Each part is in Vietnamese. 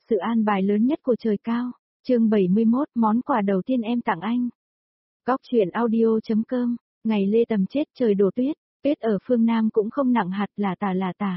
Sự an bài lớn nhất của trời cao. Chương 71, món quà đầu tiên em tặng anh. Góc truyện audio.com. Ngày Lê Tầm chết trời đổ tuyết, tuyết ở phương Nam cũng không nặng hạt là tả.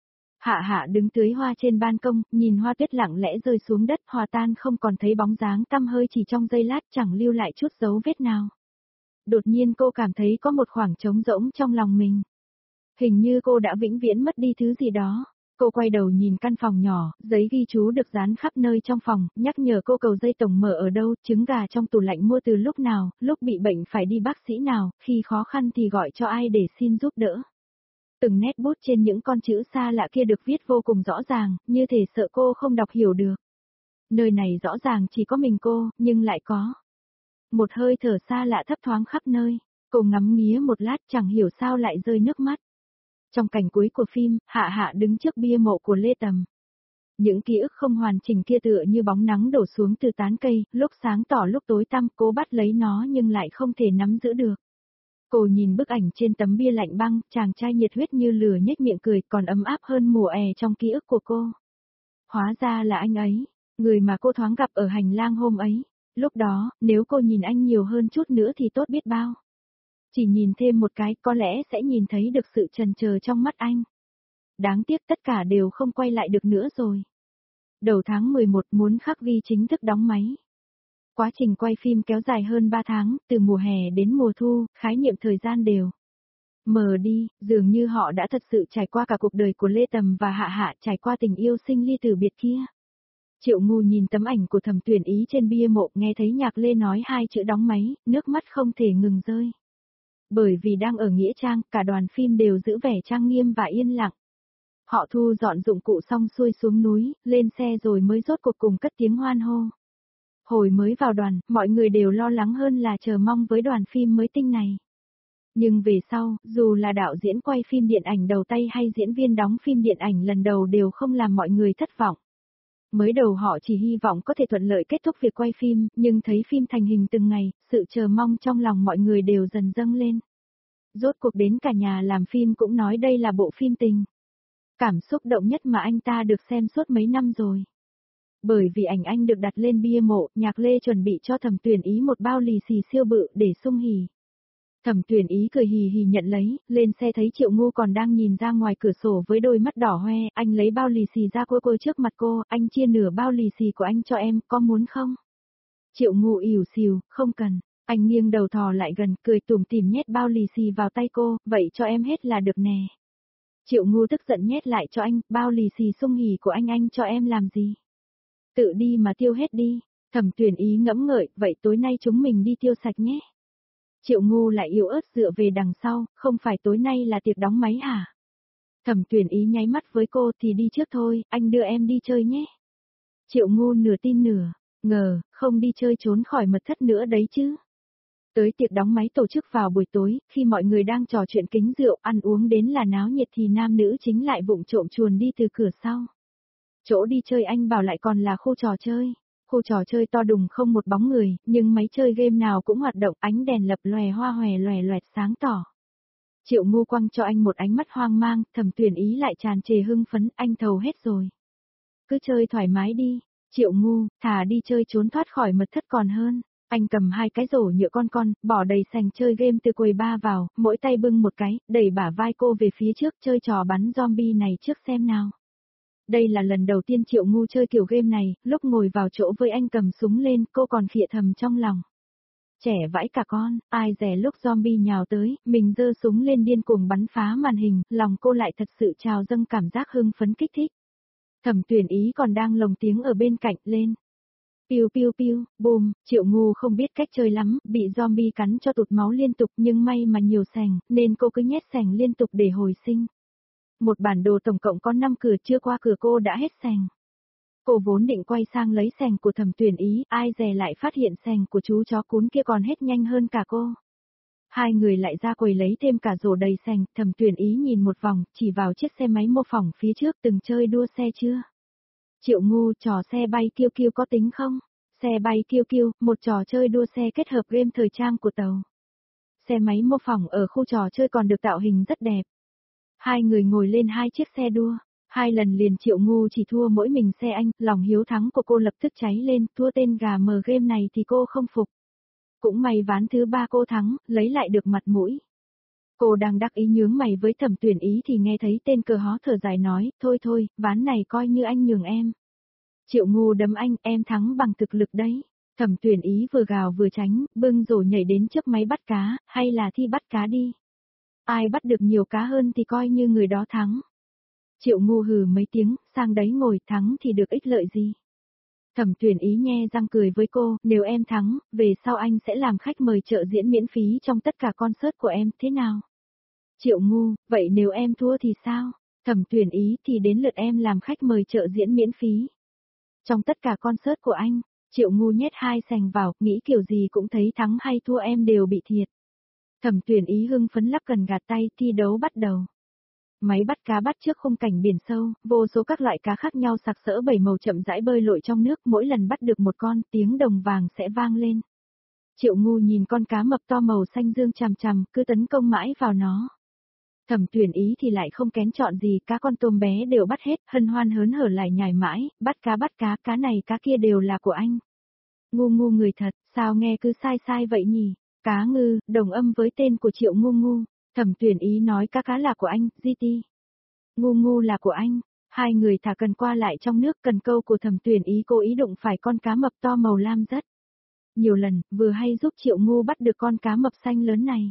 Hạ Hạ đứng tưới hoa trên ban công, nhìn hoa tuyết lặng lẽ rơi xuống đất hòa tan không còn thấy bóng dáng tăm hơi chỉ trong giây lát chẳng lưu lại chút dấu vết nào. Đột nhiên cô cảm thấy có một khoảng trống rỗng trong lòng mình. Hình như cô đã vĩnh viễn mất đi thứ gì đó. Cô quay đầu nhìn căn phòng nhỏ, giấy ghi chú được dán khắp nơi trong phòng, nhắc nhở cô cầu dây tổng mở ở đâu, trứng gà trong tủ lạnh mua từ lúc nào, lúc bị bệnh phải đi bác sĩ nào, khi khó khăn thì gọi cho ai để xin giúp đỡ. Từng nét bút trên những con chữ xa lạ kia được viết vô cùng rõ ràng, như thể sợ cô không đọc hiểu được. Nơi này rõ ràng chỉ có mình cô, nhưng lại có. Một hơi thở xa lạ thấp thoáng khắp nơi, cô ngắm nghía một lát chẳng hiểu sao lại rơi nước mắt. Trong cảnh cuối của phim, Hạ Hạ đứng trước bia mộ của Lê Tầm. Những ký ức không hoàn chỉnh kia tựa như bóng nắng đổ xuống từ tán cây, lúc sáng tỏ lúc tối tăm, cố bắt lấy nó nhưng lại không thể nắm giữ được. Cô nhìn bức ảnh trên tấm bia lạnh băng, chàng trai nhiệt huyết như lửa nhếch miệng cười còn ấm áp hơn mùa hè trong ký ức của cô. Hóa ra là anh ấy, người mà cô thoáng gặp ở hành lang hôm ấy. Lúc đó, nếu cô nhìn anh nhiều hơn chút nữa thì tốt biết bao. Chỉ nhìn thêm một cái có lẽ sẽ nhìn thấy được sự chần chờ trong mắt anh. Đáng tiếc tất cả đều không quay lại được nữa rồi. Đầu tháng 11 muốn khắc ghi chính thức đóng máy. Quá trình quay phim kéo dài hơn 3 tháng, từ mùa hè đến mùa thu, khái niệm thời gian đều mờ đi, dường như họ đã thật sự trải qua cả cuộc đời của Lê Tầm và Hạ Hạ, trải qua tình yêu sinh ly tử biệt kia. Triệu Ngu nhìn tấm ảnh của Thẩm Tuyển Ý trên bia mộ, nghe thấy Nhạc Lê nói hai chữ đóng máy, nước mắt không thể ngừng rơi. Bởi vì đang ở Nghĩa Trang, cả đoàn phim đều giữ vẻ trang nghiêm và yên lặng. Họ thu dọn dụng cụ xong xuôi xuống núi, lên xe rồi mới rốt cuộc cùng cất tiếng hoan hô. Hồi mới vào đoàn, mọi người đều lo lắng hơn là chờ mong với đoàn phim mới tinh này. Nhưng về sau, dù là đạo diễn quay phim điện ảnh đầu tay hay diễn viên đóng phim điện ảnh lần đầu đều không làm mọi người thất vọng. Mới đầu họ chỉ hy vọng có thể thuận lợi kết thúc việc quay phim, nhưng thấy phim thành hình từng ngày, sự chờ mong trong lòng mọi người đều dần dâng lên. Rốt cuộc đến cả nhà làm phim cũng nói đây là bộ phim tình. Cảm xúc động nhất mà anh ta được xem suốt mấy năm rồi. Bởi vì ảnh anh được đặt lên bia mộ, Nhạc Lê chuẩn bị cho Thẩm Tuyển Ý một bao lì xì siêu bự để sung hỉ. Thẩm Tuyển Ý cười hì hì nhận lấy, lên xe thấy Triệu Ngu còn đang nhìn ra ngoài cửa sổ với đôi mắt đỏ hoe, anh lấy bao lì xì ra cô trước mặt cô, anh chia nửa bao lì xì của anh cho em, có muốn không? Triệu Ngu ỉu xìu, không cần, anh nghiêng đầu thò lại gần, cười tủm tỉm nhét bao lì xì vào tay cô, vậy cho em hết là được nè. Triệu Ngu tức giận nhét lại cho anh, bao lì xì sung hỉ của anh cho em làm gì? Tự đi mà tiêu hết đi. Thẩm Tuyển Ý ngẫm ngợi, vậy tối nay chúng mình đi tiêu sạch nhé. Triệu Ngu lại yếu ớt dựa về đằng sau, không phải tối nay là tiệc đóng máy hả? Thẩm Tuyển Ý nháy mắt với cô thì đi trước thôi, anh đưa em đi chơi nhé. Triệu Ngu nửa tin nửa ngờ, không đi chơi trốn khỏi mật thất nữa đấy chứ. Tới tiệc đóng máy tổ chức vào buổi tối, khi mọi người đang trò chuyện kính rượu, ăn uống đến là náo nhiệt thì nam nữ chính lại vụng trộm chuồn đi từ cửa sau. Chỗ đi chơi anh bảo lại còn là khu trò chơi. Khu trò chơi to đùng không một bóng người, nhưng máy chơi game nào cũng hoạt động, ánh đèn lập lòe hoa hòe lòe loẹt sáng tỏ. Triệu Ngu quăng cho anh một ánh mắt hoang mang, Thẩm Tuyển Ý lại tràn trề hưng phấn, anh thầu hết rồi. Cứ chơi thoải mái đi, Triệu Ngu, thà đi chơi trốn thoát khỏi mật thất còn hơn. Anh cầm hai cái rổ nhựa con, bỏ đầy sành chơi game từ quầy bar vào, mỗi tay bưng một cái, đẩy bả vai cô về phía trước chơi trò bắn zombie này trước xem nào. Đây là lần đầu tiên Triệu Ngu chơi kiểu game này, lúc ngồi vào chỗ với anh cầm súng lên, cô còn khịa thầm trong lòng. Trẻ vãi cả con, ai dè lúc zombie nhào tới, mình giơ súng lên điên cuồng bắn phá màn hình, lòng cô lại thật sự trào dâng cảm giác hưng phấn kích thích. Thẩm Tuyển Ý còn đang lồng tiếng ở bên cạnh, lên. Piu piu piu, boom, Triệu Ngu không biết cách chơi lắm, bị zombie cắn cho tụt máu liên tục nhưng may mà nhiều sành, nên cô cứ nhét sành liên tục để hồi sinh. Một bản đồ tổng cộng có 5 cửa, chưa qua cửa cô đã hết sành. Cô vốn định quay sang lấy sành của Thẩm Tuyển Ý, ai dè lại phát hiện sành của chú chó cún kia còn hết nhanh hơn cả cô. Hai người lại ra quầy lấy thêm cả rổ đầy sành, Thẩm Tuyển Ý nhìn một vòng, chỉ vào chiếc xe máy mô phỏng phía trước, từng chơi đua xe chưa? Triệu Ngu, trò xe bay kiêu kiêu có tính không? Xe bay kiêu kiêu, một trò chơi đua xe kết hợp game thời trang của tàu. Xe máy mô phỏng ở khu trò chơi còn được tạo hình rất đẹp. Hai người ngồi lên hai chiếc xe đua, 2 lần liền Triệu Ngu chỉ thua mỗi mình xe anh, lòng hiếu thắng của cô lập tức cháy lên, thua tên gà mờ game này thì cô không phục. Cũng may ván thứ 3 cô thắng, lấy lại được mặt mũi. Cô đang đắc ý nhướng mày với Thẩm Tuyển Ý thì nghe thấy tên cờ hó thở dài nói, thôi thôi, ván này coi như anh nhường em. Triệu Ngu đấm anh, em thắng bằng thực lực đấy. Thẩm Tuyển Ý vừa gào vừa tránh, bưng rổ nhảy đến trước máy bắt cá, hay là thi bắt cá đi. Ai bắt được nhiều cá hơn thì coi như người đó thắng. Triệu Ngu hừ mấy tiếng, sang đấy ngồi, thắng thì được ích lợi gì. Thẩm Tuyển Ý nhe răng cười với cô, nếu em thắng, về sau anh sẽ làm khách mời trợ diễn miễn phí trong tất cả concert của em, thế nào? Triệu Ngu, vậy nếu em thua thì sao? Thẩm Tuyển Ý thì đến lượt em làm khách mời trợ diễn miễn phí. Trong tất cả concert của anh, Triệu Ngu nhét 2 sành vào, nghĩ kiểu gì cũng thấy thắng hay thua em đều bị thiệt. Thẩm Tuyển Ý hưng phấn lắc cần gạt tay, thi đấu bắt đầu. Máy bắt cá bắt trước khung cảnh biển sâu, vô số các loại cá khác nhau sặc sỡ bảy màu chậm rãi bơi lội trong nước, mỗi lần bắt được một con, tiếng đồng vàng sẽ vang lên. Triệu Ngu nhìn con cá mập to màu xanh dương chằm chằm, cứ tấn công mãi vào nó. Thẩm Tuyển Ý thì lại không kén chọn gì, cá con tôm bé đều bắt hết, hân hoan hớn hở lại nhảy mãi, bắt cá, cá này cá kia đều là của anh. Ngu ngu người thật, sao nghe cứ sai sai vậy nhỉ? Cá ngư, đồng âm với tên của Triệu Ngu ngu. Thẩm Tuyển Ý nói cá là của anh, GT. Ngu ngu là của anh. Hai người thả cần qua lại trong nước, cần câu của Thẩm Tuyển Ý cố ý đụng phải con cá mập to màu lam rất nhiều lần, vừa hay giúp Triệu Ngu bắt được con cá mập xanh lớn này.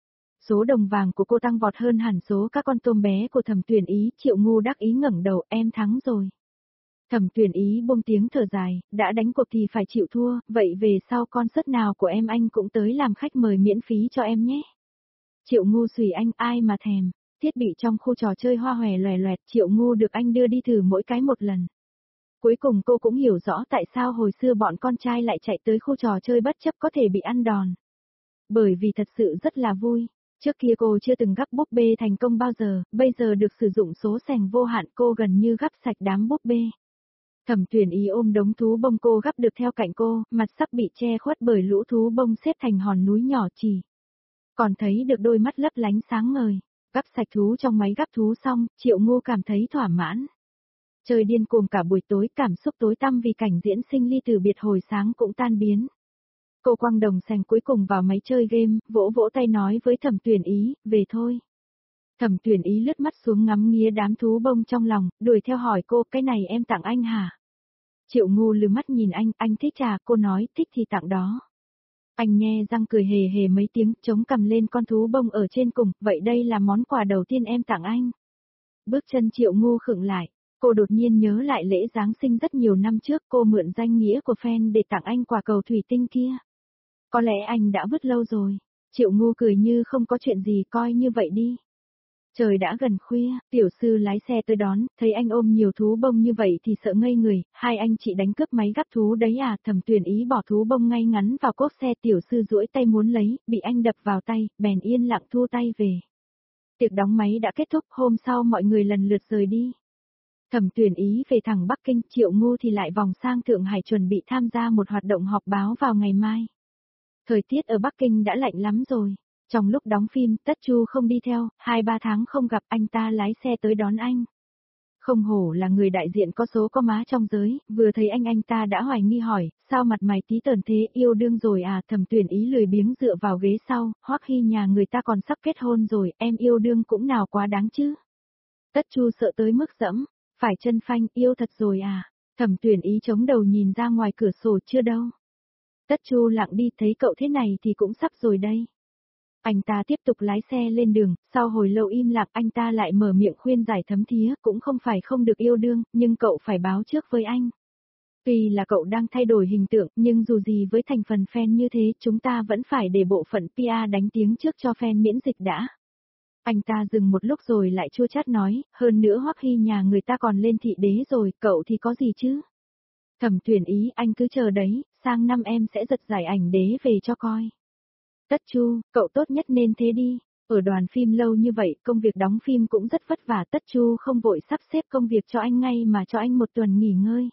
Số đồng vàng của cô tăng vọt hơn hẳn số các con tôm bé của Thẩm Tuyển Ý, Triệu Ngu đắc ý ngẩng đầu, em thắng rồi. Thẩm Tuyển Ý buông tiếng thở dài, đã đánh cuộc thì phải chịu thua, vậy về sau concert nào của em anh cũng tới làm khách mời miễn phí cho em nhé. Triệu Ngu xùy anh, ai mà thèm, thiết bị trong khu trò chơi hoa hòe loè loẹt, Triệu Ngu được anh đưa đi thử mỗi cái một lần. Cuối cùng cô cũng hiểu rõ tại sao hồi xưa bọn con trai lại chạy tới khu trò chơi bất chấp có thể bị ăn đòn. Bởi vì thật sự rất là vui. Trước kia cô chưa từng gắp búp bê thành công bao giờ, bây giờ được sử dụng số sành vô hạn cô gần như gắp sạch đám búp bê. Thẩm Tuyển Ý ôm đống thú bông cô gắp được theo cạnh cô, mặt sắp bị che khuất bởi lũ thú bông xếp thành hòn núi nhỏ chỉ. Còn thấy được đôi mắt lấp lánh sáng ngời, gắp sạch thú trong máy gắp thú xong, Triệu Ngu cảm thấy thỏa mãn. Chơi điên cuồng cả buổi tối, cảm xúc tối tăm vì cảnh diễn sinh ly từ biệt hồi sáng cũng tan biến. Cô quăng đồng sành cuối cùng vào máy chơi game, vỗ vỗ tay nói với Thẩm Tuyển Ý, về thôi. Thẩm Tuyển Ý lướt mắt xuống ngắm nghía đám thú bông trong lòng, đuổi theo hỏi cô, cái này em tặng anh hả? Triệu Ngu lừ mắt nhìn anh thích à, cô nói, thích thì tặng đó. Anh nhe răng cười hề hề mấy tiếng, chống cầm lên con thú bông ở trên cùng, vậy đây là món quà đầu tiên em tặng anh. Bước chân Triệu Ngu khựng lại, cô đột nhiên nhớ lại lễ Giáng sinh rất nhiều năm trước, cô mượn danh nghĩa của fan để tặng anh quả cầu thủy tinh kia. Có lẽ anh đã vứt lâu rồi. Triệu Ngu cười như không có chuyện gì, coi như vậy đi. Trời đã gần khuya, tiểu sư lái xe tới đón, thấy anh ôm nhiều thú bông như vậy thì sợ ngây người, hai anh chị đánh cướp máy gắp thú đấy à? Thẩm Tuyển Ý bỏ thú bông ngay ngắn vào cốp xe, tiểu sư duỗi tay muốn lấy, bị anh đập vào tay, bèn yên lặng thu tay về. Tiệc đóng máy đã kết thúc, hôm sau mọi người lần lượt rời đi. Thẩm Tuyển Ý về thẳng Bắc Kinh, Triệu Ngu thì lại vòng sang Thượng Hải chuẩn bị tham gia một hoạt động họp báo vào ngày mai. Thời tiết ở Bắc Kinh đã lạnh lắm rồi. Trong lúc đóng phim, Tất Chu không đi theo, 2-3 tháng không gặp, anh ta lái xe tới đón anh. Không hổ là người đại diện có số có má trong giới, vừa thấy anh ta đã hoài nghi hỏi, sao mặt mày tí tởn thế, yêu đương rồi à? Thẩm Tuyển Ý lười biếng dựa vào ghế sau, Hoắc Hy nhà người ta còn sắp kết hôn rồi, em yêu đương cũng nào quá đáng chứ. Tất Chu sợ tới mức dẫm, phải chân phanh, yêu thật rồi à? Thẩm Tuyển Ý chống đầu nhìn ra ngoài cửa sổ, chưa đâu. Tất Chu lặng đi, thấy cậu thế này thì cũng sắp rồi đây. Anh ta tiếp tục lái xe lên đường, sau hồi lâu im lặng anh ta lại mở miệng khuyên giải thấm thía, cũng không phải không được yêu đương, nhưng cậu phải báo trước với anh. Tuy là cậu đang thay đổi hình tượng, nhưng dù gì với thành phần fan như thế, chúng ta vẫn phải để bộ phận PR đánh tiếng trước cho fan miễn dịch đã. Anh ta dừng một lúc rồi lại chua chát nói, hơn nữa Hoắc Hy nhà người ta còn lên thị đế rồi, cậu thì có gì chứ? Thẩm Tuyển Ý, anh cứ chờ đấy, sang năm em sẽ giật giải ảnh đế về cho coi. Tất Chu, cậu tốt nhất nên thế đi, ở đoàn phim lâu như vậy, công việc đóng phim cũng rất vất vả, Tất Chu không vội sắp xếp công việc cho anh ngay mà cho anh một tuần nghỉ ngơi.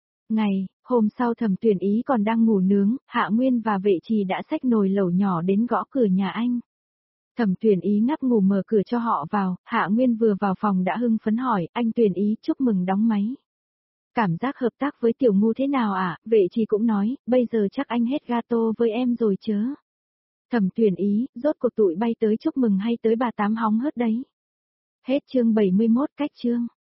Hôm sau Thẩm Tuyển Ý còn đang ngủ nướng, Hạ Nguyên và Vệ Trì đã xách nồi lẩu nhỏ đến gõ cửa nhà anh. Thẩm Tuyển Ý ngáp ngủ mở cửa cho họ vào, Hạ Nguyên vừa vào phòng đã hưng phấn hỏi, anh Tuyển Ý chúc mừng đóng máy. Cảm giác hợp tác với Tiểu Ngu thế nào ạ? Vệ Trì cũng nói, bây giờ chắc anh hết gato với em rồi chớ. Thẩm Tuyển Ý, rốt cuộc tụi bay tới chúc mừng hay tới bà Tám hóng hớt đấy. Hết chương 71 cách chương.